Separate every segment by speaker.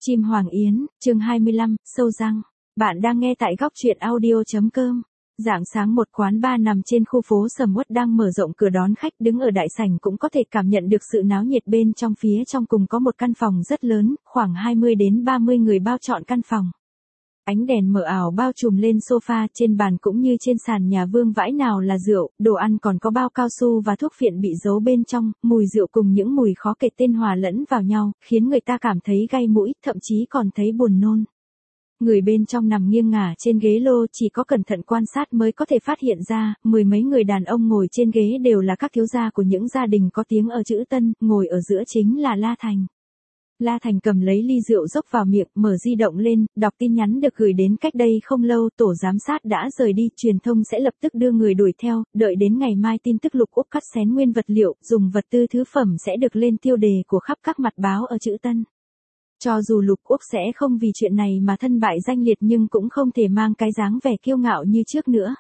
Speaker 1: Chim Hoàng Yến, chương 25, sâu răng. Bạn đang nghe tại góc truyện audio.com. Rạng sáng một quán bar nằm trên khu phố sầm uất đang mở rộng cửa đón khách, đứng ở đại sảnh cũng có thể cảm nhận được sự náo nhiệt bên trong. Phía trong cùng có một căn phòng rất lớn, khoảng 20 đến 30 người bao trọn căn phòng. Ánh đèn mờ ảo bao trùm lên sofa, trên bàn cũng như trên sàn nhà vương vãi nào là rượu, đồ ăn, còn có bao cao su và thuốc phiện bị giấu bên trong, mùi rượu cùng những mùi khó kể tên hòa lẫn vào nhau, khiến người ta cảm thấy gai mũi, thậm chí còn thấy buồn nôn. Người bên trong nằm nghiêng ngả trên ghế lô, chỉ có cẩn thận quan sát mới có thể phát hiện ra, mười mấy người đàn ông ngồi trên ghế đều là các thiếu gia của những gia đình có tiếng ở chữ Tân, ngồi ở giữa chính là La Thành. La Thành cầm lấy ly rượu dốc vào miệng, mở di động lên, đọc tin nhắn được gửi đến cách đây không lâu. Tổ giám sát đã rời đi, truyền thông sẽ lập tức đưa người đuổi theo, đợi đến ngày mai tin tức Lục Úc cắt xén nguyên vật liệu, dùng vật tư thứ phẩm sẽ được lên tiêu đề của khắp các mặt báo ở chữ Tân. Cho dù Lục Úc sẽ không vì chuyện này mà thân bại danh liệt, nhưng cũng không thể mang cái dáng vẻ kiêu ngạo như trước nữa.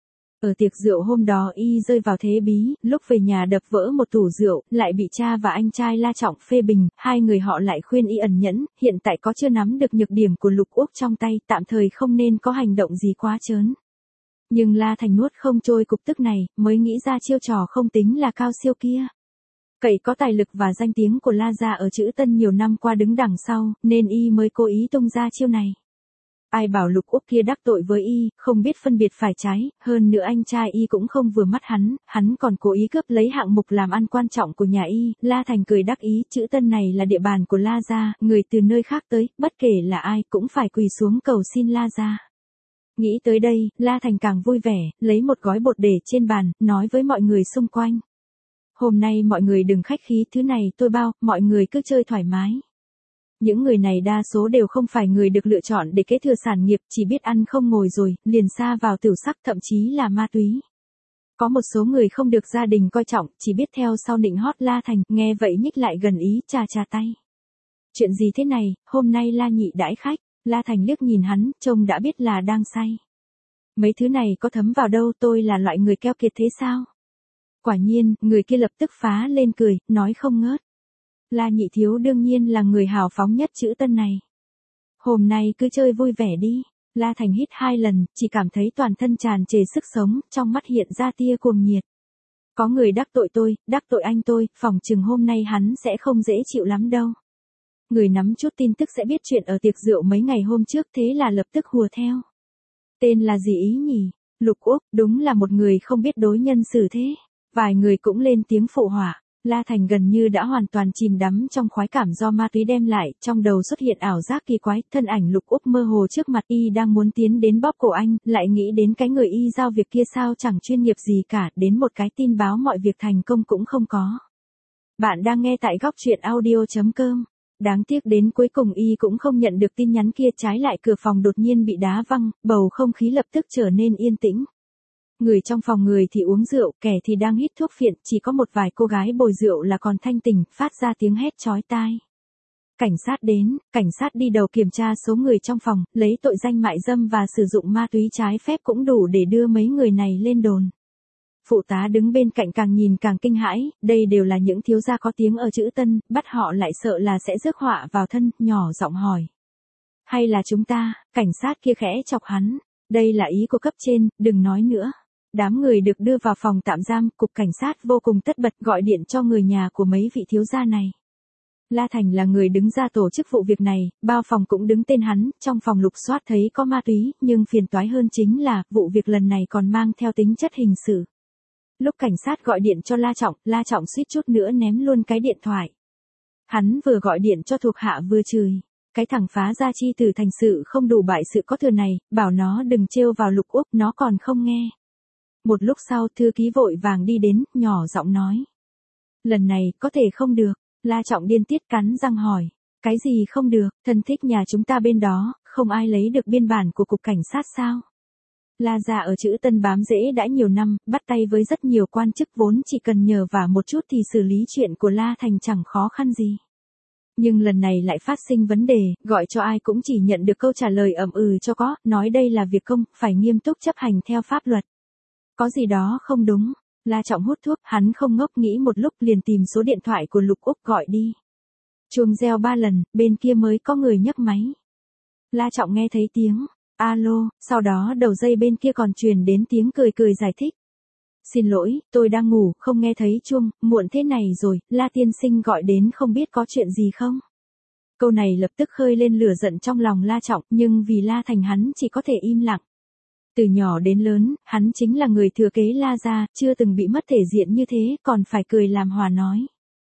Speaker 1: Ở tiệc rượu hôm đó y rơi vào thế bí, lúc về nhà đập vỡ một tủ rượu, lại bị cha và anh trai La Trọng phê bình, hai người họ lại khuyên y ẩn nhẫn, hiện tại có chưa nắm được nhược điểm của Lục Úc trong tay, tạm thời không nên có hành động gì quá trớn. Nhưng La Thành nuốt không trôi cục tức này, mới nghĩ ra chiêu trò không tính là cao siêu kia. Cậy có tài lực và danh tiếng của La gia ở chữ Tân nhiều năm qua đứng đằng sau, nên y mới cố ý tung ra chiêu này. Ai bảo Lục Úc kia đắc tội với y, không biết phân biệt phải trái, hơn nữa anh trai y cũng không vừa mắt hắn còn cố ý cướp lấy hạng mục làm ăn quan trọng của nhà y. La Thành cười đắc ý, chữ Tân này là địa bàn của La gia, người từ nơi khác tới, bất kể là ai cũng phải quỳ xuống cầu xin La gia. Nghĩ tới đây, La Thành càng vui vẻ, lấy một gói bột để trên bàn, nói với mọi người xung quanh. Hôm nay mọi người đừng khách khí, thứ này tôi bao, mọi người cứ chơi thoải mái. Những người này đa số đều không phải người được lựa chọn để kế thừa sản nghiệp, chỉ biết ăn không ngồi rồi, liền sa vào tiểu sắc, thậm chí là ma túy. Có một số người không được gia đình coi trọng, chỉ biết theo sau nịnh hót La Thành, nghe vậy nhích lại gần ý, chà tay. Chuyện gì thế này, hôm nay La nhị đãi khách. La Thành liếc nhìn hắn, trông đã biết là đang say. Mấy thứ này có thấm vào đâu, tôi là loại người keo kiệt thế sao? Quả nhiên, người kia lập tức phá lên cười, nói không ngớt. La nhị thiếu đương nhiên là người hào phóng nhất chữ Tân này. Hôm nay cứ chơi vui vẻ đi. La Thành hít 2 lần, chỉ cảm thấy toàn thân tràn trề sức sống, trong mắt hiện ra tia cuồng nhiệt. Có người đắc tội tôi, đắc tội anh tôi, phỏng chừng hôm nay hắn sẽ không dễ chịu lắm đâu. Người nắm chút tin tức sẽ biết chuyện ở tiệc rượu mấy ngày hôm trước, thế là lập tức hùa theo. Tên là gì ý nhỉ? Lục Úc, đúng là một người không biết đối nhân xử thế. Vài người cũng lên tiếng phụ họa. La Thành gần như đã hoàn toàn chìm đắm trong khoái cảm do ma túy đem lại, trong đầu xuất hiện ảo giác kỳ quái, thân ảnh Lục Úc mơ hồ trước mặt y đang muốn tiến đến bóp cổ anh, lại nghĩ đến cái người y giao việc kia sao chẳng chuyên nghiệp gì cả, đến một cái tin báo mọi việc thành công cũng không có. Bạn đang nghe tại góc truyện audio.com. Đáng tiếc đến cuối cùng y cũng không nhận được tin nhắn kia, trái lại cửa phòng đột nhiên bị đá văng, bầu không khí lập tức trở nên yên tĩnh. Người trong phòng người thì uống rượu, kẻ thì đang hít thuốc phiện, chỉ có một vài cô gái bồi rượu là còn thanh tỉnh, phát ra tiếng hét chói tai. Cảnh sát đến, cảnh sát đi đầu kiểm tra số người trong phòng, lấy tội danh mại dâm và sử dụng ma túy trái phép cũng đủ để đưa mấy người này lên đồn. Phụ tá đứng bên cạnh càng nhìn càng kinh hãi, đây đều là những thiếu gia có tiếng ở chữ Tân, bắt họ lại sợ là sẽ rước họa vào thân, nhỏ giọng hỏi. Hay là chúng ta, cảnh sát kia khẽ chọc hắn, đây là ý của cấp trên, đừng nói nữa. Đám người được đưa vào phòng tạm giam, cục cảnh sát vô cùng tất bật gọi điện cho người nhà của mấy vị thiếu gia này. La Thành là người đứng ra tổ chức vụ việc này, bao phòng cũng đứng tên hắn, trong phòng lục soát thấy có ma túy, nhưng phiền toái hơn chính là, vụ việc lần này còn mang theo tính chất hình sự. Lúc cảnh sát gọi điện cho La Trọng suýt chút nữa ném luôn cái điện thoại. Hắn vừa gọi điện cho thuộc hạ vừa chửi. Cái thằng phá gia chi tử thành sự không đủ bại sự có thừa này, bảo nó đừng trêu vào Lục Úc, nó còn không nghe. Một lúc sau thư ký vội vàng đi đến, nhỏ giọng nói. Lần này, có thể không được. La Trọng điên tiết cắn răng hỏi. Cái gì không được, thân thích nhà chúng ta bên đó, không ai lấy được biên bản của cục cảnh sát sao? La gia ở chữ Tân bám rễ đã nhiều năm, bắt tay với rất nhiều quan chức, vốn chỉ cần nhờ vả một chút thì xử lý chuyện của La Thành chẳng khó khăn gì. Nhưng lần này lại phát sinh vấn đề, gọi cho ai cũng chỉ nhận được câu trả lời ậm ừ cho có, nói đây là việc công, phải nghiêm túc chấp hành theo pháp luật. Có gì đó không đúng. La Trọng hút thuốc, hắn không ngốc, nghĩ một lúc liền tìm số điện thoại của Lục Úc gọi đi. Chuông reo 3 lần, bên kia mới có người nhấc máy. La Trọng nghe thấy tiếng alo, sau đó đầu dây bên kia còn truyền đến tiếng cười cười giải thích. Xin lỗi, tôi đang ngủ, không nghe thấy chuông, muộn thế này rồi, La tiên sinh gọi đến không biết có chuyện gì không? Câu này lập tức khơi lên lửa giận trong lòng La Trọng, nhưng vì La Thành hắn chỉ có thể im lặng. Từ nhỏ đến lớn, hắn chính là người thừa kế La gia, chưa từng bị mất thể diện như thế, còn phải cười làm hòa nói.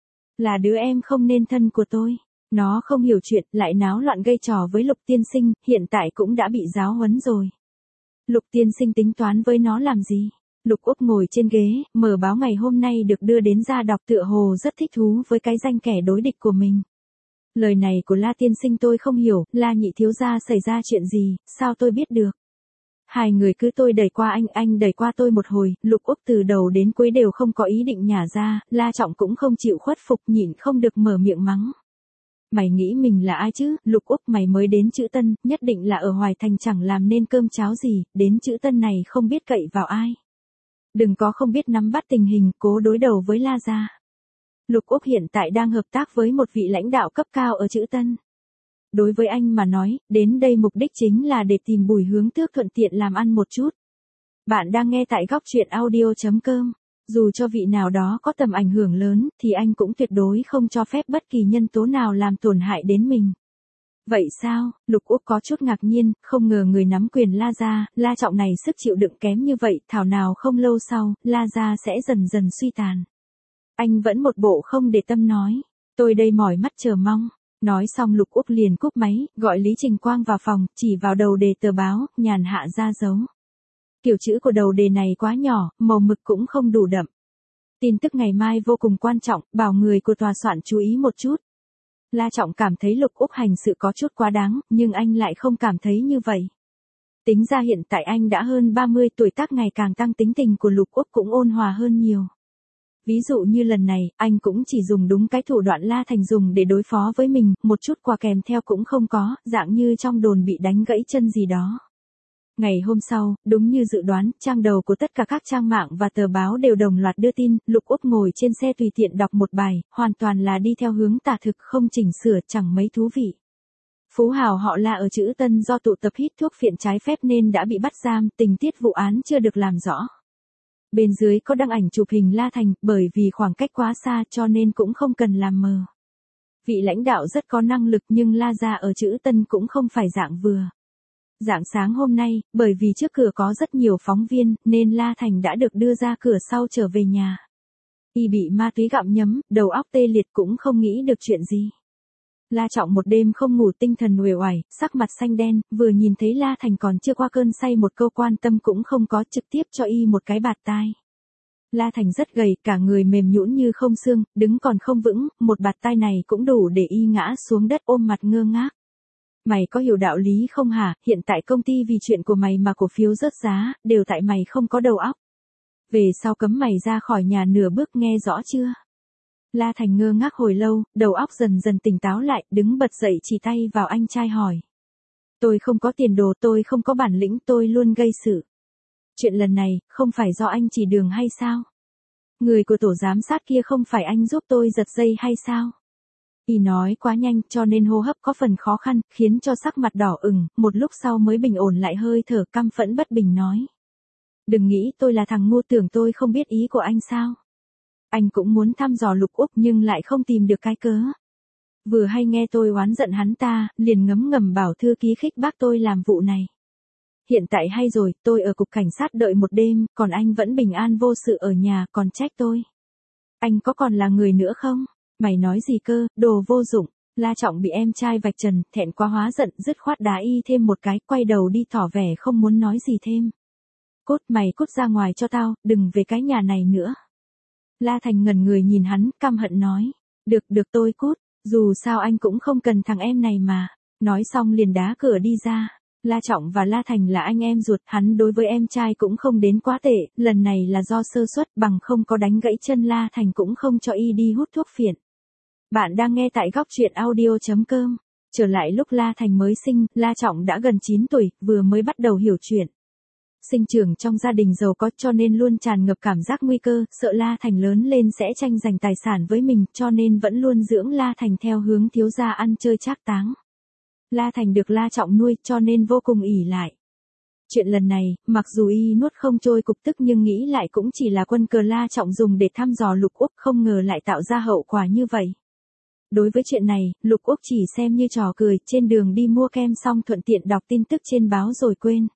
Speaker 1: Là đứa em không nên thân của tôi. Nó không hiểu chuyện, lại náo loạn gây trò với Lục tiên sinh, hiện tại cũng đã bị giáo huấn rồi. Lục tiên sinh tính toán với nó làm gì? Lục Úc ngồi trên ghế, mở báo ngày hôm nay được đưa đến ra đọc tựa hồ rất thích thú với cái danh kẻ đối địch của mình. Lời này của La tiên sinh tôi không hiểu, La nhị thiếu gia xảy ra chuyện gì, sao tôi biết được? Hai người cứ tôi đẩy qua anh đẩy qua tôi một hồi, Lục Úc từ đầu đến cuối đều không có ý định nhả ra, La Trọng cũng không chịu khuất phục, nhịn không được mở miệng mắng. Mày nghĩ mình là ai chứ, Lục Úc mày mới đến Chữ Tân, nhất định là ở Hoài Thành chẳng làm nên cơm cháo gì, đến Chữ Tân này không biết cậy vào ai. Đừng có không biết nắm bắt tình hình, cố đối đầu với La gia. Lục Úc hiện tại đang hợp tác với một vị lãnh đạo cấp cao ở Chữ Tân. Đối với anh mà nói, đến đây mục đích chính là để tìm Bùi Hướng Tước thuận tiện làm ăn một chút. Bạn đang nghe tại góc truyện audio.com. Dù cho vị nào đó có tầm ảnh hưởng lớn, thì anh cũng tuyệt đối không cho phép bất kỳ nhân tố nào làm tổn hại đến mình. Vậy sao? Lục Úc có chút ngạc nhiên, không ngờ người nắm quyền La gia, La Trọng này sức chịu đựng kém như vậy, thảo nào không lâu sau, La gia sẽ dần dần suy tàn. Anh vẫn một bộ không để tâm nói, tôi đây mỏi mắt chờ mong. Nói xong Lục Úc liền cúp máy, gọi Lý Trình Quang vào phòng, chỉ vào đầu đề tờ báo, nhàn hạ ra dấu. Kiểu chữ của đầu đề này quá nhỏ, màu mực cũng không đủ đậm. Tin tức ngày mai vô cùng quan trọng, bảo người của tòa soạn chú ý một chút. La Trọng cảm thấy Lục Úc hành sự có chút quá đáng, nhưng anh lại không cảm thấy như vậy. Tính ra hiện tại anh đã hơn 30 tuổi tác ngày càng tăng, tính tình của Lục Úc cũng ôn hòa hơn nhiều. Ví dụ như lần này, anh cũng chỉ dùng đúng cái thủ đoạn La Thành dùng để đối phó với mình, một chút quà kèm theo cũng không có, dạng như trong đồn bị đánh gãy chân gì đó. Ngày hôm sau, đúng như dự đoán, trang đầu của tất cả các trang mạng và tờ báo đều đồng loạt đưa tin, Lục Úc ngồi trên xe tùy tiện đọc một bài, hoàn toàn là đi theo hướng tả thực, không chỉnh sửa, chẳng mấy thú vị. Phú hào họ La ở Chữ Tân do tụ tập hít thuốc phiện trái phép nên đã bị bắt giam, tình tiết vụ án chưa được làm rõ. Bên dưới có đăng ảnh chụp hình La Thành, bởi vì khoảng cách quá xa cho nên cũng không cần làm mờ. Vị lãnh đạo rất có năng lực nhưng La gia ở Chữ Tân cũng không phải dạng vừa. Rạng sáng hôm nay, bởi vì trước cửa có rất nhiều phóng viên, nên La Thành đã được đưa ra cửa sau trở về nhà. Y bị ma túy gặm nhấm, đầu óc tê liệt cũng không nghĩ được chuyện gì. La Trọng một đêm không ngủ, tinh thần uể oải, sắc mặt xanh đen, vừa nhìn thấy La Thành còn chưa qua cơn say một câu quan tâm cũng không có, trực tiếp cho y một cái bạt tai. La Thành rất gầy, cả người mềm nhũn như không xương, đứng còn không vững, một bạt tai này cũng đủ để y ngã xuống đất ôm mặt ngơ ngác. Mày có hiểu đạo lý không hả, hiện tại công ty vì chuyện của mày mà cổ phiếu rớt giá, đều tại mày không có đầu óc. Về sau cấm mày ra khỏi nhà nửa bước, nghe rõ chưa? La Thành ngơ ngác hồi lâu, đầu óc dần dần tỉnh táo lại, đứng bật dậy chỉ tay vào anh trai hỏi. Tôi không có tiền đồ, tôi không có bản lĩnh, tôi luôn gây sự. Chuyện lần này, không phải do anh chỉ đường hay sao? Người của tổ giám sát kia không phải anh giúp tôi giật dây hay sao? Y nói quá nhanh cho nên hô hấp có phần khó khăn, khiến cho sắc mặt đỏ ửng, một lúc sau mới bình ổn lại, hơi thở căm phẫn bất bình nói. Đừng nghĩ tôi là thằng ngu, tưởng tôi không biết ý của anh sao? Anh cũng muốn thăm dò Lục Úc nhưng lại không tìm được cái cớ. Vừa hay nghe tôi oán giận hắn ta, liền ngấm ngầm bảo thư ký khích bác tôi làm vụ này. Hiện tại hay rồi, tôi ở cục cảnh sát đợi một đêm, còn anh vẫn bình an vô sự ở nhà, còn trách tôi. Anh có còn là người nữa không? Mày nói gì cơ, đồ vô dụng. La Trọng bị em trai vạch trần, thẹn quá hóa giận, dứt khoát đá y thêm một cái, quay đầu đi tỏ vẻ không muốn nói gì thêm. Cút, mày cút ra ngoài cho tao, đừng về cái nhà này nữa. La Thành ngẩn người nhìn hắn, căm hận nói. Được tôi cút, dù sao anh cũng không cần thằng em này mà. Nói xong liền đá cửa đi ra. La Trọng và La Thành là anh em ruột, hắn đối với em trai cũng không đến quá tệ, lần này là do sơ suất, bằng không có đánh gãy chân La Thành cũng không cho y đi hút thuốc phiện. Bạn đang nghe tại góc truyện audio.com. Trở lại lúc La Thành mới sinh, La Trọng đã gần 9 tuổi, vừa mới bắt đầu hiểu chuyện. sinh trưởng trong gia đình giàu có cho nên luôn tràn ngập cảm giác nguy cơ, sợ La Thành lớn lên sẽ tranh giành tài sản với mình, cho nên vẫn luôn dưỡng La Thành theo hướng thiếu gia ăn chơi trác táng. La Thành được La Trọng nuôi cho nên vô cùng ỷ lại. Chuyện lần này, mặc dù y nuốt không trôi cục tức nhưng nghĩ lại cũng chỉ là quân cờ La Trọng dùng để thăm dò Lục Úc, không ngờ lại tạo ra hậu quả như vậy. Đối với chuyện này, Lục Úc chỉ xem như trò cười, trên đường đi mua kem xong thuận tiện đọc tin tức trên báo rồi quên.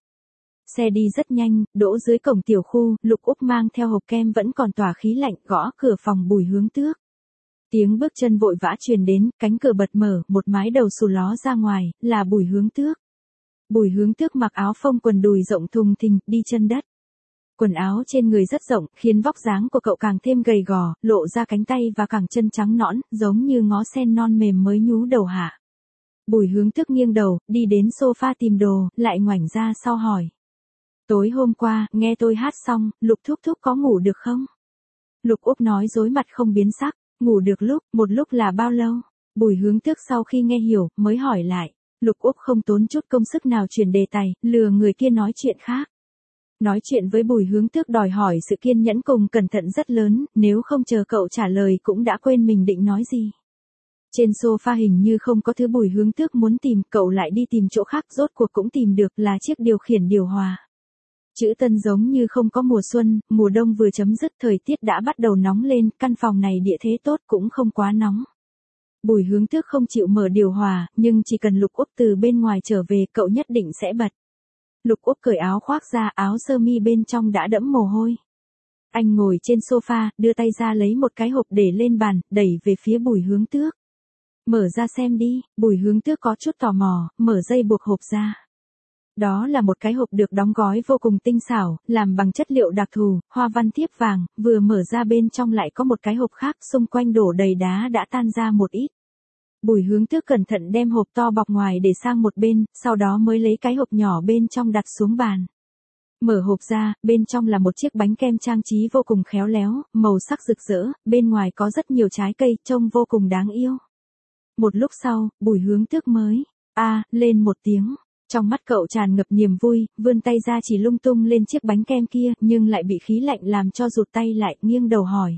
Speaker 1: Xe đi rất nhanh, đỗ dưới cổng tiểu khu, Lục Úc mang theo hộp kem vẫn còn tỏa khí lạnh, gõ cửa phòng Bùi Hướng Tước. Tiếng bước chân vội vã truyền đến, cánh cửa bật mở, một mái đầu xù ló ra ngoài, là Bùi Hướng Tước. Bùi Hướng Tước mặc áo phông quần đùi rộng thùng thình, đi chân đất. Quần áo trên người rất rộng, khiến vóc dáng của cậu càng thêm gầy gò, lộ ra cánh tay và cẳng chân trắng nõn, giống như ngó sen non mềm mới nhú đầu hạ. Bùi Hướng Tước nghiêng đầu, đi đến sofa tìm đồ, lại ngoảnh ra sau hỏi. Tối hôm qua, nghe tôi hát xong, Lục thúc thúc có ngủ được không? Lục Úc nói dối mặt không biến sắc, ngủ được một lúc là bao lâu? Bùi Hướng Tước sau khi nghe hiểu, mới hỏi lại. Lục Úc không tốn chút công sức nào chuyển đề tài, lừa người kia nói chuyện khác. Nói chuyện với Bùi Hướng Tước đòi hỏi sự kiên nhẫn cùng cẩn thận rất lớn, nếu không chờ cậu trả lời cũng đã quên mình định nói gì. Trên sofa hình như không có thứ Bùi Hướng Tước muốn tìm, cậu lại đi tìm chỗ khác, rốt cuộc cũng tìm được, là chiếc điều khiển điều hòa. Chữ Tân giống như không có mùa xuân, mùa đông vừa chấm dứt, thời tiết đã bắt đầu nóng lên, căn phòng này địa thế tốt cũng không quá nóng. Bùi Hướng Tước không chịu mở điều hòa, nhưng chỉ cần Lục Úc từ bên ngoài trở về, cậu nhất định sẽ bật. Lục Úc cởi áo khoác ra, áo sơ mi bên trong đã đẫm mồ hôi. Anh ngồi trên sofa, đưa tay ra lấy một cái hộp để lên bàn, đẩy về phía Bùi Hướng Tước. Mở ra xem đi, Bùi Hướng Tước có chút tò mò, mở dây buộc hộp ra. Đó là một cái hộp được đóng gói vô cùng tinh xảo, làm bằng chất liệu đặc thù, hoa văn thiếp vàng, vừa mở ra bên trong lại có một cái hộp khác, xung quanh đổ đầy đá đã tan ra một ít. Bùi Hướng Tước cẩn thận đem hộp to bọc ngoài để sang một bên, sau đó mới lấy cái hộp nhỏ bên trong đặt xuống bàn. Mở hộp ra, bên trong là một chiếc bánh kem trang trí vô cùng khéo léo, màu sắc rực rỡ, bên ngoài có rất nhiều trái cây, trông vô cùng đáng yêu. Một lúc sau, Bùi Hướng Tước mới, lên một tiếng. Trong mắt cậu tràn ngập niềm vui, vươn tay ra chỉ lung tung lên chiếc bánh kem kia, nhưng lại bị khí lạnh làm cho rụt tay lại, nghiêng đầu hỏi.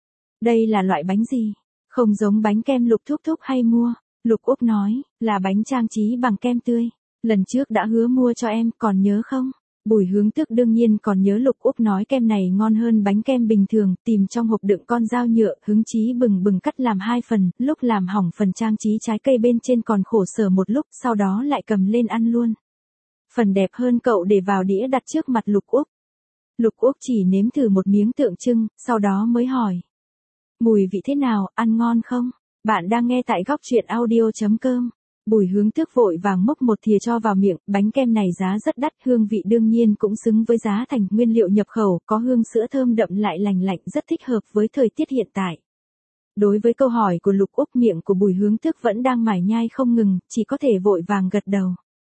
Speaker 1: Đây là loại bánh gì? Không giống bánh kem Lục thúc thúc hay mua. Lục Úc nói, là bánh trang trí bằng kem tươi. Lần trước đã hứa mua cho em, còn nhớ không? Bùi Hướng Tước đương nhiên còn nhớ. Lục Úc nói kem này ngon hơn bánh kem bình thường, tìm trong hộp đựng con dao nhựa, hứng chí bừng bừng cắt làm 2 phần, lúc làm hỏng phần trang trí trái cây bên trên còn khổ sở một lúc, sau đó lại cầm lên ăn luôn. Phần đẹp hơn cậu để vào đĩa đặt trước mặt Lục Úc. Lục Úc chỉ nếm thử một miếng tượng trưng, sau đó mới hỏi. Mùi vị thế nào, ăn ngon không? Bạn đang nghe tại góc truyện audio.com. Bùi Hướng Tước vội vàng múc một thìa cho vào miệng, bánh kem này giá rất đắt, hương vị đương nhiên cũng xứng với giá thành, nguyên liệu nhập khẩu, có hương sữa thơm đậm lại lành lạnh, rất thích hợp với thời tiết hiện tại. Đối với câu hỏi của Lục Úc, miệng của Bùi Hướng Tước vẫn đang mải nhai không ngừng, chỉ có thể vội vàng gật đầu.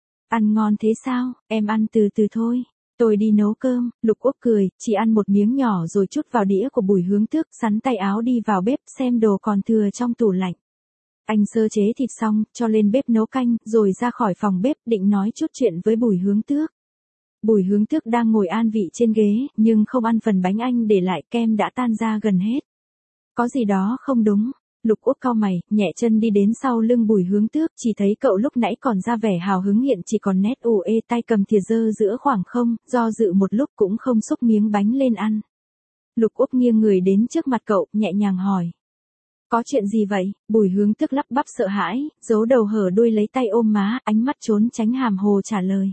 Speaker 1: Ăn ngon thế sao, em ăn từ từ thôi. Tôi đi nấu cơm. Lục Úc cười, chỉ ăn một miếng nhỏ rồi trút vào đĩa của Bùi Hướng Tước, sắn tay áo đi vào bếp xem đồ còn thừa trong tủ lạnh. Anh sơ chế thịt xong, cho lên bếp nấu canh, rồi ra khỏi phòng bếp, định nói chút chuyện với Bùi Hướng Tước. Bùi Hướng Tước đang ngồi an vị trên ghế, nhưng không ăn phần bánh anh để lại, kem đã tan ra gần hết. Có gì đó không đúng. Lục Úc cau mày, nhẹ chân đi đến sau lưng Bùi Hướng Tước, chỉ thấy cậu lúc nãy còn ra vẻ hào hứng, hiện chỉ còn nét ù ê, tay cầm thìa giơ giữa khoảng không, do dự một lúc cũng không xúc miếng bánh lên ăn. Lục Úc nghiêng người đến trước mặt cậu, nhẹ nhàng hỏi. Có chuyện gì vậy? Bùi Hướng Tước lắp bắp sợ hãi, giấu đầu hở đuôi lấy tay ôm má, ánh mắt trốn tránh hàm hồ trả lời.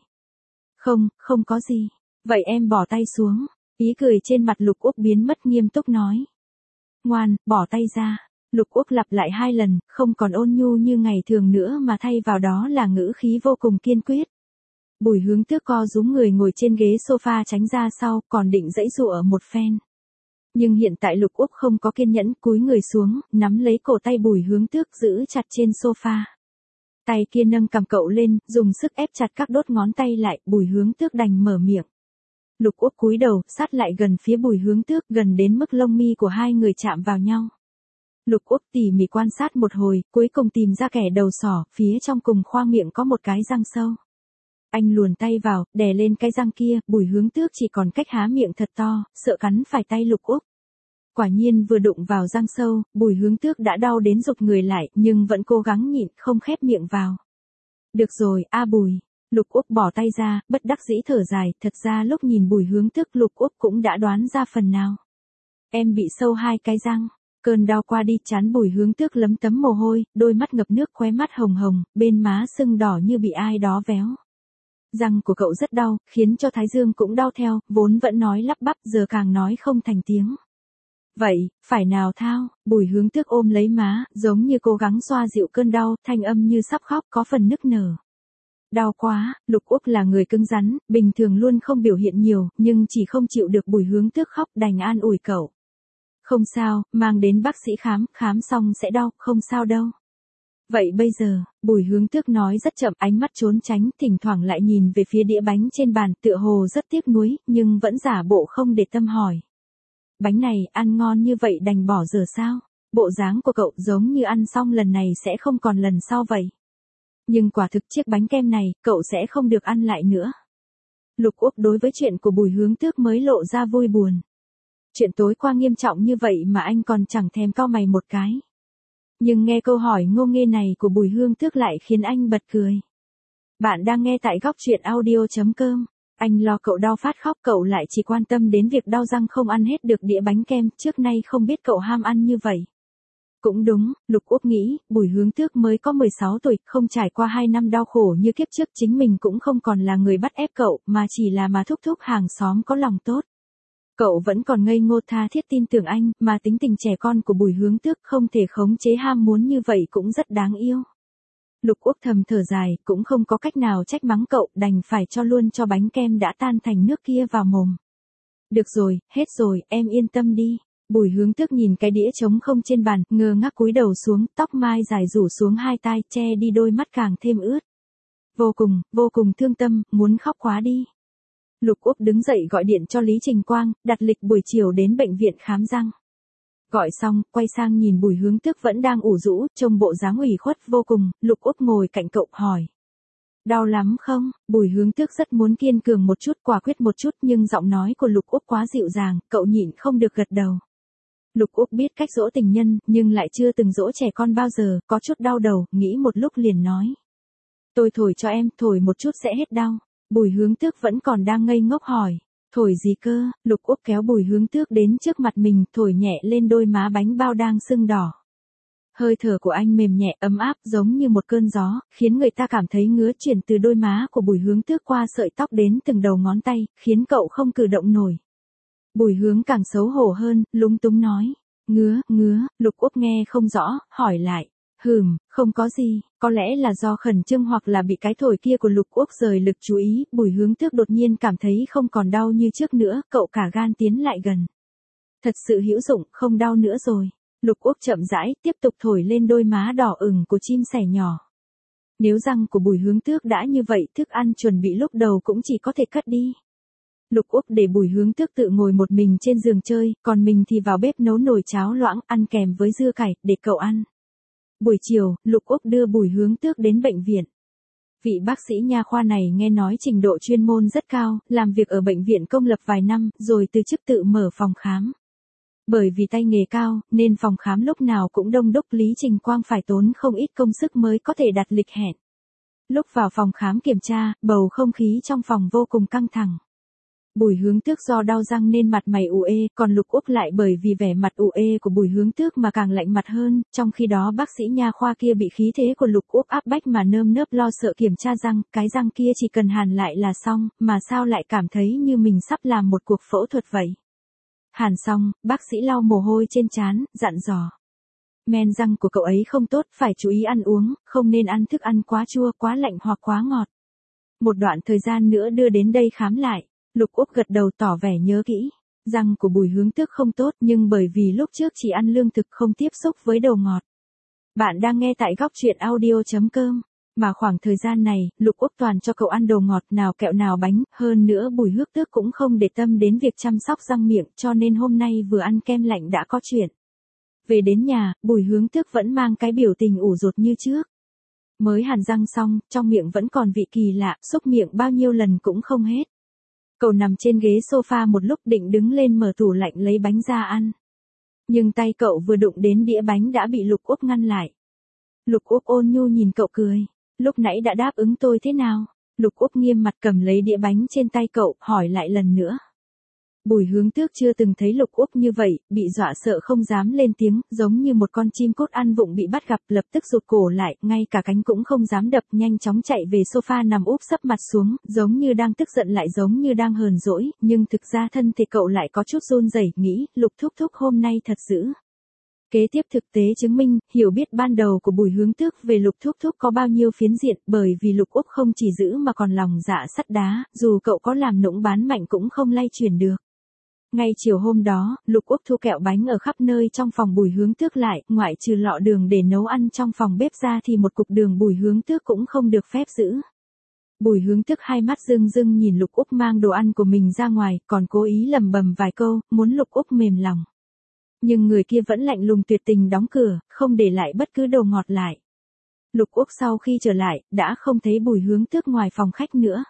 Speaker 1: Không có gì. Vậy em bỏ tay xuống. Ý cười trên mặt Lục Úc biến mất, nghiêm túc nói. Ngoan, bỏ tay ra. Lục Úc lặp lại 2 lần, không còn ôn nhu như ngày thường nữa mà thay vào đó là ngữ khí vô cùng kiên quyết. Bùi Hướng Tước co rúm người ngồi trên ghế sofa tránh ra sau, còn định giãy giụa một phen. Nhưng hiện tại Lục Úc không có kiên nhẫn, cúi người xuống, nắm lấy cổ tay Bùi Hướng Tước giữ chặt trên sofa. Tay kia nâng cằm cậu lên, dùng sức ép chặt các đốt ngón tay lại, Bùi Hướng Tước đành mở miệng. Lục Úc cúi đầu, sát lại gần phía Bùi Hướng Tước, gần đến mức lông mi của hai người chạm vào nhau. Lục Úc tỉ mỉ quan sát một hồi, cuối cùng tìm ra kẻ đầu sỏ, phía trong cùng khoang miệng có một cái răng sâu. Anh luồn tay vào, đè lên cái răng kia, Bùi Hướng Tước chỉ còn cách há miệng thật to, sợ cắn phải tay Lục Úc. Quả nhiên vừa đụng vào răng sâu, Bùi Hướng Tước đã đau đến rụt người lại, nhưng vẫn cố gắng nhịn, không khép miệng vào. Được rồi, Bùi. Lục Úc bỏ tay ra, bất đắc dĩ thở dài, thật ra lúc nhìn Bùi Hướng Tước Lục Úc cũng đã đoán ra phần nào. Em bị sâu 2 cái răng. Cơn đau qua đi, trán Bùi Hướng Tước lấm tấm mồ hôi, đôi mắt ngập nước, khóe mắt hồng hồng, bên má sưng đỏ như bị ai đó véo. Răng của cậu rất đau, khiến cho thái dương cũng đau theo, vốn vẫn nói lắp bắp giờ càng nói không thành tiếng. Vậy, phải nào thao, Bùi Hướng Tước ôm lấy má, giống như cố gắng xoa dịu cơn đau, thanh âm như sắp khóc, có phần nức nở. Đau quá, Lục Úc là người cứng rắn, bình thường luôn không biểu hiện nhiều, nhưng chỉ không chịu được Bùi Hướng Tước khóc, đành an ủi cậu. Không sao, mang đến bác sĩ khám xong sẽ đau, không sao đâu. Vậy bây giờ, Bùi Hướng Tước nói rất chậm, ánh mắt trốn tránh, thỉnh thoảng lại nhìn về phía đĩa bánh trên bàn, tựa hồ rất tiếc nuối, nhưng vẫn giả bộ không để tâm hỏi. Bánh này, ăn ngon như vậy đành bỏ giờ sao? Bộ dáng của cậu giống như ăn xong lần này sẽ không còn lần sau vậy. Nhưng quả thực chiếc bánh kem này, cậu sẽ không được ăn lại nữa. Lục Úc đối với chuyện của Bùi Hướng Tước mới lộ ra vui buồn. Chuyện tối qua nghiêm trọng như vậy mà anh còn chẳng thèm cau mày một cái. Nhưng nghe câu hỏi ngô nghê này của Bùi Hướng Tước lại khiến anh bật cười. Bạn đang nghe tại góc truyện audio.com. Anh lo cậu đau phát khóc, cậu lại chỉ quan tâm đến việc đau răng không ăn hết được đĩa bánh kem, trước nay không biết cậu ham ăn như vậy. Cũng đúng, Lục Úc nghĩ, Bùi Hướng Tước mới có 16 tuổi, không trải qua 2 năm đau khổ như kiếp trước, chính mình cũng không còn là người bắt ép cậu, mà chỉ là thúc thúc hàng xóm có lòng tốt. Cậu vẫn còn ngây ngô tha thiết tin tưởng anh, mà tính tình trẻ con của Bùi Hướng Tước không thể khống chế ham muốn như vậy cũng rất đáng yêu. Lục Úc thầm thở dài, cũng không có cách nào trách mắng cậu, đành phải cho luôn cho bánh kem đã tan thành nước kia vào mồm. Được rồi, hết rồi, em yên tâm đi. Bùi Hướng Tước nhìn cái đĩa trống không trên bàn, ngơ ngác cúi đầu xuống, tóc mai dài rủ xuống 2 tai, che đi đôi mắt càng thêm ướt. Vô cùng thương tâm, muốn khóc quá đi. Lục Úc đứng dậy gọi điện cho Lý Trình Quang, đặt lịch buổi chiều đến bệnh viện khám răng. Gọi xong, quay sang nhìn Bùi Hướng Tước vẫn đang ủ rũ, trông bộ dáng ủy khuất vô cùng, Lục Úc ngồi cạnh cậu hỏi. Đau lắm không? Bùi Hướng Tước rất muốn kiên cường một chút, quả quyết một chút, nhưng giọng nói của Lục Úc quá dịu dàng, cậu nhịn không được gật đầu. Lục Úc biết cách dỗ tình nhân, nhưng lại chưa từng dỗ trẻ con bao giờ, có chút đau đầu, nghĩ một lúc liền nói. Tôi thổi cho em, thổi một chút sẽ hết đau. Bùi Hướng Tước vẫn còn đang ngây ngốc hỏi. Thổi gì cơ? Lục Úc kéo Bùi Hướng Tước đến trước mặt mình, thổi nhẹ lên đôi má bánh bao đang sưng đỏ. Hơi thở của anh mềm nhẹ, ấm áp giống như một cơn gió, khiến người ta cảm thấy ngứa chuyển từ đôi má của Bùi Hướng Tước qua sợi tóc đến từng đầu ngón tay, khiến cậu không cử động nổi. Bùi Hướng càng xấu hổ hơn, lúng túng nói. Ngứa, Lục Úc nghe không rõ, hỏi lại. Không có gì, có lẽ là do khẩn trương hoặc là bị cái thổi kia của Lục Úc rời lực chú ý, Bùi Hướng Tước đột nhiên cảm thấy không còn đau như trước nữa, cậu cả gan tiến lại gần. Thật sự hữu dụng, không đau nữa rồi. Lục Úc chậm rãi, tiếp tục thổi lên đôi má đỏ ửng của chim sẻ nhỏ. Nếu răng của Bùi Hướng Tước đã như vậy, thức ăn chuẩn bị lúc đầu cũng chỉ có thể cất đi. Lục Úc để Bùi Hướng Tước tự ngồi một mình trên giường chơi, còn mình thì vào bếp nấu nồi cháo loãng, ăn kèm với dưa cải, để cậu ăn. Buổi chiều, Lục Úc đưa Bùi Hướng Tước đến bệnh viện. Vị bác sĩ nha khoa này nghe nói trình độ chuyên môn rất cao, làm việc ở bệnh viện công lập vài năm, rồi từ chức tự mở phòng khám. Bởi vì tay nghề cao, nên phòng khám lúc nào cũng đông đúc, Lý Trình Quang phải tốn không ít công sức mới có thể đặt lịch hẹn. Lúc vào phòng khám kiểm tra, bầu không khí trong phòng vô cùng căng thẳng. Bùi Hướng Tước do đau răng nên mặt mày ủ ê, còn Lục Úc lại bởi vì vẻ mặt ủ ê của Bùi Hướng Tước mà càng lạnh mặt hơn, trong khi đó bác sĩ nha khoa kia bị khí thế của Lục Úc áp bách mà nơm nớp lo sợ kiểm tra răng, cái răng kia chỉ cần hàn lại là xong, mà sao lại cảm thấy như mình sắp làm một cuộc phẫu thuật vậy. Hàn xong, bác sĩ lau mồ hôi trên trán, dặn dò. Men răng của cậu ấy không tốt, phải chú ý ăn uống, không nên ăn thức ăn quá chua, quá lạnh hoặc quá ngọt. Một đoạn thời gian nữa đưa đến đây khám lại. Lục Úc gật đầu tỏ vẻ nhớ kỹ. Răng của Bùi Hướng Tước không tốt, nhưng bởi vì lúc trước chỉ ăn lương thực không tiếp xúc với đồ ngọt. Bạn đang nghe tại góc truyện audio.com. Mà khoảng thời gian này, Lục Úc toàn cho cậu ăn đồ ngọt, nào kẹo nào bánh, hơn nữa Bùi Hướng Tước cũng không để tâm đến việc chăm sóc răng miệng, cho nên hôm nay vừa ăn kem lạnh đã có chuyện. Về đến nhà, Bùi Hướng Tước vẫn mang cái biểu tình ủ rột như trước. Mới hàn răng xong, trong miệng vẫn còn vị kỳ lạ, xúc miệng bao nhiêu lần cũng không hết. Cậu nằm trên ghế sofa một lúc định đứng lên mở tủ lạnh lấy bánh ra ăn. Nhưng tay cậu vừa đụng đến đĩa bánh đã bị Lục Úc ngăn lại. Lục Úc ôn nhu nhìn cậu cười. Lúc nãy đã đáp ứng tôi thế nào? Lục Úc nghiêm mặt cầm lấy đĩa bánh trên tay cậu, hỏi lại lần nữa. Bùi Hướng Tước chưa từng thấy Lục Úc như vậy, bị dọa sợ không dám lên tiếng, giống như một con chim cút ăn vụng bị bắt gặp, lập tức rụt cổ lại, ngay cả cánh cũng không dám đập, nhanh chóng chạy về sofa nằm úp sấp mặt xuống, giống như đang tức giận lại giống như đang hờn dỗi, nhưng thực ra thân thể cậu lại có chút run rẩy, nghĩ, Lục thúc thúc hôm nay thật dữ. Kế tiếp thực tế chứng minh, hiểu biết ban đầu của Bùi Hướng Tước về Lục thúc thúc có bao nhiêu phiến diện, bởi vì Lục Úc không chỉ giữ mà còn lòng dạ sắt đá, dù cậu có làm nũng bán mạnh cũng không lay chuyển được. Ngay chiều hôm đó, Lục Úc thu kẹo bánh ở khắp nơi trong phòng Bùi Hướng Tước lại, ngoại trừ lọ đường để nấu ăn trong phòng bếp ra thì một cục đường Bùi Hướng Tước cũng không được phép giữ. Bùi Hướng Tước hai mắt rưng rưng nhìn Lục Úc mang đồ ăn của mình ra ngoài, còn cố ý lẩm bẩm vài câu, muốn Lục Úc mềm lòng. Nhưng người kia vẫn lạnh lùng tuyệt tình đóng cửa, không để lại bất cứ đồ ngọt lại. Lục Úc sau khi trở lại, đã không thấy Bùi Hướng Tước ngoài phòng khách nữa.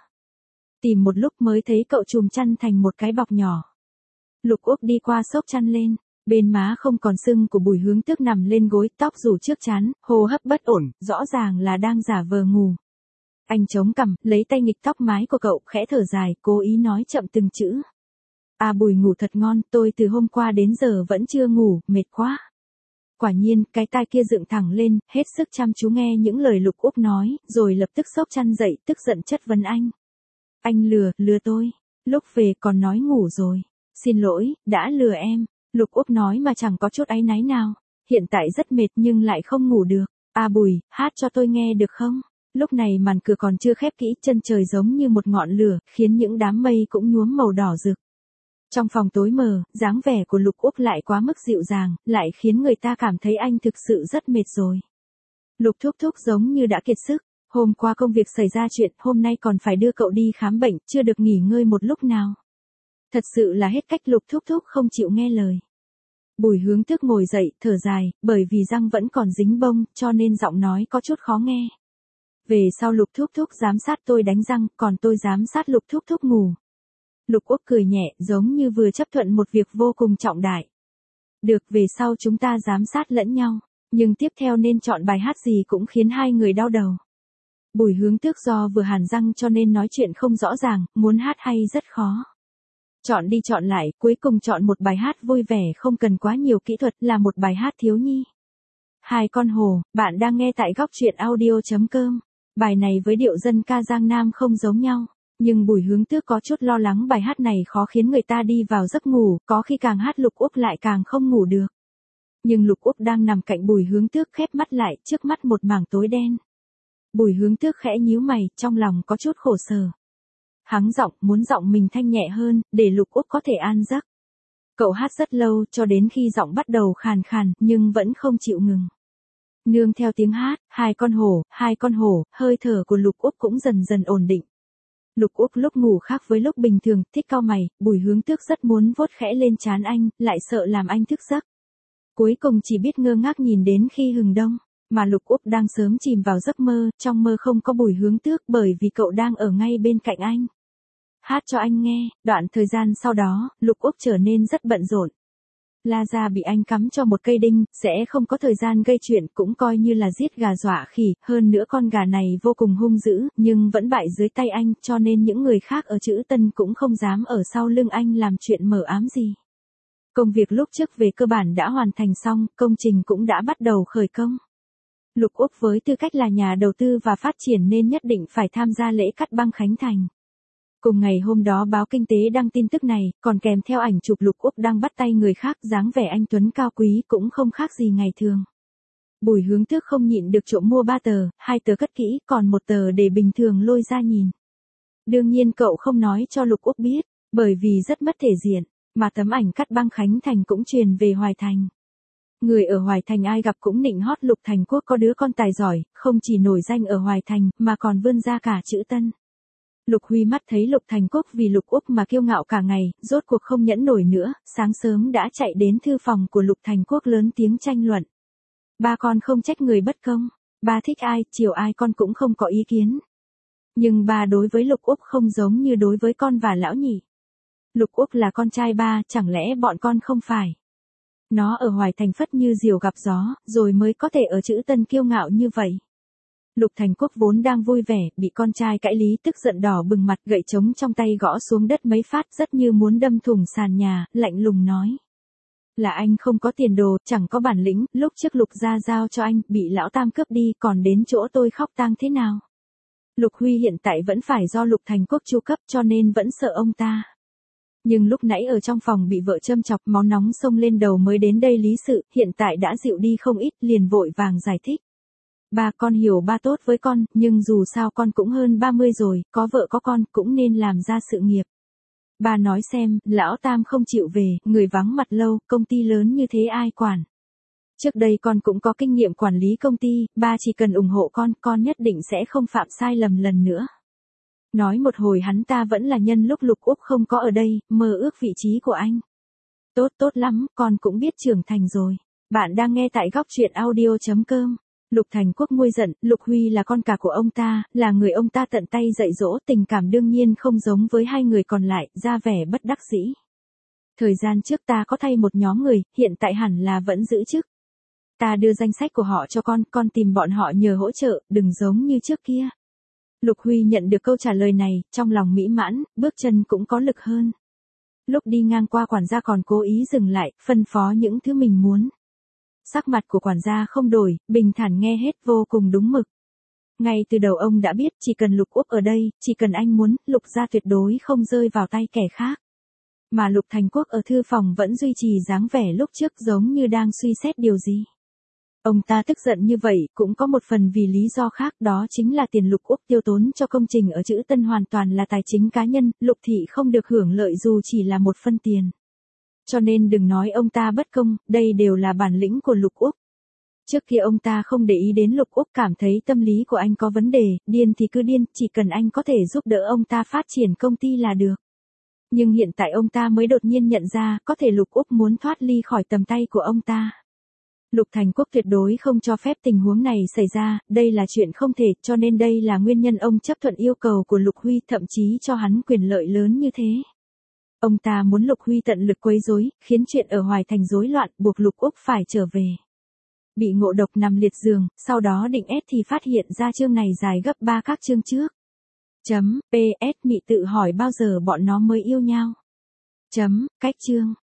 Speaker 1: Tìm một lúc mới thấy cậu trùm chăn thành một cái bọc nhỏ. Lục Úc đi qua xốc chăn lên, bên má không còn sưng của Bùi Hướng Tước nằm lên gối, tóc rủ trước trán, hô hấp bất ổn, rõ ràng là đang giả vờ ngủ. Anh chống cằm, lấy tay nghịch tóc mái của cậu, khẽ thở dài, cố ý nói chậm từng chữ. À Bùi ngủ thật ngon, tôi từ hôm qua đến giờ vẫn chưa ngủ, mệt quá. Quả nhiên, cái tai kia dựng thẳng lên, hết sức chăm chú nghe những lời Lục Úc nói, rồi lập tức xốc chăn dậy, tức giận chất vấn anh. Anh lừa tôi, lúc về còn nói ngủ rồi. Xin lỗi, đã lừa em. Lục Úc nói mà chẳng có chút áy náy nào. Hiện tại rất mệt nhưng lại không ngủ được. À Bùi, hát cho tôi nghe được không? Lúc này màn cửa còn chưa khép kỹ, chân trời giống như một ngọn lửa, khiến những đám mây cũng nhuốm màu đỏ rực. Trong phòng tối mờ, dáng vẻ của Lục Úc lại quá mức dịu dàng, lại khiến người ta cảm thấy anh thực sự rất mệt rồi. Lục thúc thúc giống như đã kiệt sức. Hôm qua công việc xảy ra chuyện, hôm nay còn phải đưa cậu đi khám bệnh, chưa được nghỉ ngơi một lúc nào. Thật sự là hết cách. Lục thúc thúc không chịu nghe lời. Bùi Hướng Tước ngồi dậy, thở dài, bởi vì răng vẫn còn dính bông, cho nên giọng nói có chút khó nghe. Về sau Lục thúc thúc giám sát tôi đánh răng, còn tôi giám sát Lục thúc thúc ngủ. Lục Úc cười nhẹ, giống như vừa chấp thuận một việc vô cùng trọng đại. Được, về sau chúng ta giám sát lẫn nhau, nhưng tiếp theo nên chọn bài hát gì cũng khiến hai người đau đầu. Bùi Hướng Tước do vừa hàn răng cho nên nói chuyện không rõ ràng, muốn hát hay rất khó. Chọn đi chọn lại, cuối cùng chọn một bài hát vui vẻ không cần quá nhiều kỹ thuật, là một bài hát thiếu nhi. Hai con hồ, bạn đang nghe tại góc truyện audio.com. Bài này với điệu dân ca Giang Nam không giống nhau, nhưng Bùi Hướng Tước có chút lo lắng bài hát này khó khiến người ta đi vào giấc ngủ, có khi càng hát Lục Úc lại càng không ngủ được. Nhưng Lục Úc đang nằm cạnh Bùi Hướng Tước khép mắt lại, trước mắt một mảng tối đen. Bùi Hướng Tước khẽ nhíu mày, trong lòng có chút khổ sở. Hắng giọng, muốn giọng mình thanh nhẹ hơn, để Lục Úc có thể an giấc. Cậu hát rất lâu, cho đến khi giọng bắt đầu khàn khàn, nhưng vẫn không chịu ngừng. Nương theo tiếng hát, hai con hổ, hơi thở của Lục Úc cũng dần dần ổn định. Lục Úc lúc ngủ khác với lúc bình thường, thích cau mày, Bùi Hướng Tước rất muốn vuốt khẽ lên trán anh, lại sợ làm anh thức giấc. Cuối cùng chỉ biết ngơ ngác nhìn đến khi hừng đông, mà Lục Úc đang sớm chìm vào giấc mơ, trong mơ không có Bùi Hướng Tước bởi vì cậu đang ở ngay bên cạnh anh. Hát cho anh nghe. Đoạn thời gian sau đó, Lục Úc trở nên rất bận rộn. La Gia bị anh cắm cho một cây đinh, sẽ không có thời gian gây chuyện, cũng coi như là giết gà dọa khỉ, hơn nữa con gà này vô cùng hung dữ, nhưng vẫn bại dưới tay anh, cho nên những người khác ở Trữ Tân cũng không dám ở sau lưng anh làm chuyện mờ ám gì. Công việc lúc trước về cơ bản đã hoàn thành xong, công trình cũng đã bắt đầu khởi công. Lục Úc với tư cách là nhà đầu tư và phát triển nên nhất định phải tham gia lễ cắt băng khánh thành. Cùng ngày hôm đó báo Kinh tế đăng tin tức này, còn kèm theo ảnh chụp Lục Úc đang bắt tay người khác, dáng vẻ anh tuấn cao quý cũng không khác gì ngày thường. Bùi Hướng Tước không nhịn được trộm mua 3 tờ, 2 tờ cất kỹ, còn 1 tờ để bình thường lôi ra nhìn. Đương nhiên cậu không nói cho Lục Úc biết, bởi vì rất mất thể diện, mà tấm ảnh cắt băng khánh thành cũng truyền về Hoài Thành. Người ở Hoài Thành ai gặp cũng nịnh hót Lục Thành Quốc có đứa con tài giỏi, không chỉ nổi danh ở Hoài Thành, mà còn vươn ra cả Trữ Tân. Lục Huy mắt thấy Lục Thành Quốc vì Lục Úc mà kiêu ngạo cả ngày, rốt cuộc không nhẫn nổi nữa, sáng sớm đã chạy đến thư phòng của Lục Thành Quốc lớn tiếng tranh luận. Ba con không trách người bất công, Ba thích ai, chiều ai con cũng không có ý kiến. Nhưng ba đối với Lục Úc không giống như đối với con và lão nhị. Lục Úc là con trai ba, chẳng lẽ bọn con không phải? Nó ở Hoài Thành phất như diều gặp gió, rồi mới có thể ở Trữ Tân kiêu ngạo như vậy. Lục Thành Quốc vốn đang vui vẻ, bị con trai cãi lý tức giận đỏ bừng mặt, gậy trống trong tay gõ xuống đất mấy phát rất như muốn đâm thủng sàn nhà, lạnh lùng nói. Là anh không có tiền đồ, chẳng có bản lĩnh, lúc trước Lục gia giao cho anh, bị lão Tam cướp đi, còn đến chỗ tôi khóc tang thế nào? Lục Huy hiện tại vẫn phải do Lục Thành Quốc chu cấp cho nên vẫn sợ ông ta. Nhưng lúc nãy ở trong phòng bị vợ châm chọc, máu nóng xông lên đầu mới đến đây lý sự, hiện tại đã dịu đi không ít, liền vội vàng giải thích. Ba, con hiểu ba tốt với con, nhưng dù sao con cũng hơn 30 rồi, có vợ có con, cũng nên làm ra sự nghiệp. Ba nói xem, lão Tam không chịu về, người vắng mặt lâu, công ty lớn như thế ai quản. Trước đây con cũng có kinh nghiệm quản lý công ty, ba chỉ cần ủng hộ con nhất định sẽ không phạm sai lầm lần nữa. Nói một hồi hắn ta vẫn là nhân lúc Lục Úc không có ở đây, mơ ước vị trí của anh. Tốt lắm, con cũng biết trưởng thành rồi. Bạn đang nghe tại góc truyện audio.com. Lục Thành Quốc nguôi giận, Lục Huy là con cả của ông ta, là người ông ta tận tay dạy dỗ, tình cảm đương nhiên không giống với hai người còn lại, ra vẻ bất đắc dĩ. Thời gian trước ta có thay một nhóm người, hiện tại hẳn là vẫn giữ chức. Ta đưa danh sách của họ cho con tìm bọn họ nhờ hỗ trợ, đừng giống như trước kia. Lục Huy nhận được câu trả lời này, trong lòng mỹ mãn, bước chân cũng có lực hơn. Lúc đi ngang qua quản gia còn cố ý dừng lại, phân phó những thứ mình muốn. Sắc mặt của quản gia không đổi, bình thản nghe hết vô cùng đúng mực. Ngay từ đầu ông đã biết chỉ cần Lục Úc ở đây, chỉ cần anh muốn, Lục gia tuyệt đối không rơi vào tay kẻ khác. Mà Lục Thành Quốc ở thư phòng vẫn duy trì dáng vẻ lúc trước giống như đang suy xét điều gì. Ông ta tức giận như vậy cũng có một phần vì lý do khác, đó chính là tiền Lục Úc tiêu tốn cho công trình ở Trữ Tân hoàn toàn là tài chính cá nhân, Lục thị không được hưởng lợi dù chỉ là một phân tiền. Cho nên đừng nói ông ta bất công, đây đều là bản lĩnh của Lục Úc. Trước kia ông ta không để ý đến Lục Úc, cảm thấy tâm lý của anh có vấn đề, điên thì cứ điên, chỉ cần anh có thể giúp đỡ ông ta phát triển công ty là được. Nhưng hiện tại ông ta mới đột nhiên nhận ra, có thể Lục Úc muốn thoát ly khỏi tầm tay của ông ta. Lục Thành Quốc tuyệt đối không cho phép tình huống này xảy ra, đây là chuyện không thể, cho nên đây là nguyên nhân ông chấp thuận yêu cầu của Lục Huy, thậm chí cho hắn quyền lợi lớn như thế. Ông ta muốn Lục Huy tận lực quấy rối, khiến chuyện ở Hoài Thành rối loạn, buộc Lục Úc phải trở về. Bị ngộ độc nằm liệt giường, sau đó định ép thì phát hiện ra chương này dài gấp 3 các chương trước. PS Mị tự hỏi bao giờ bọn nó mới yêu nhau. Cách chương.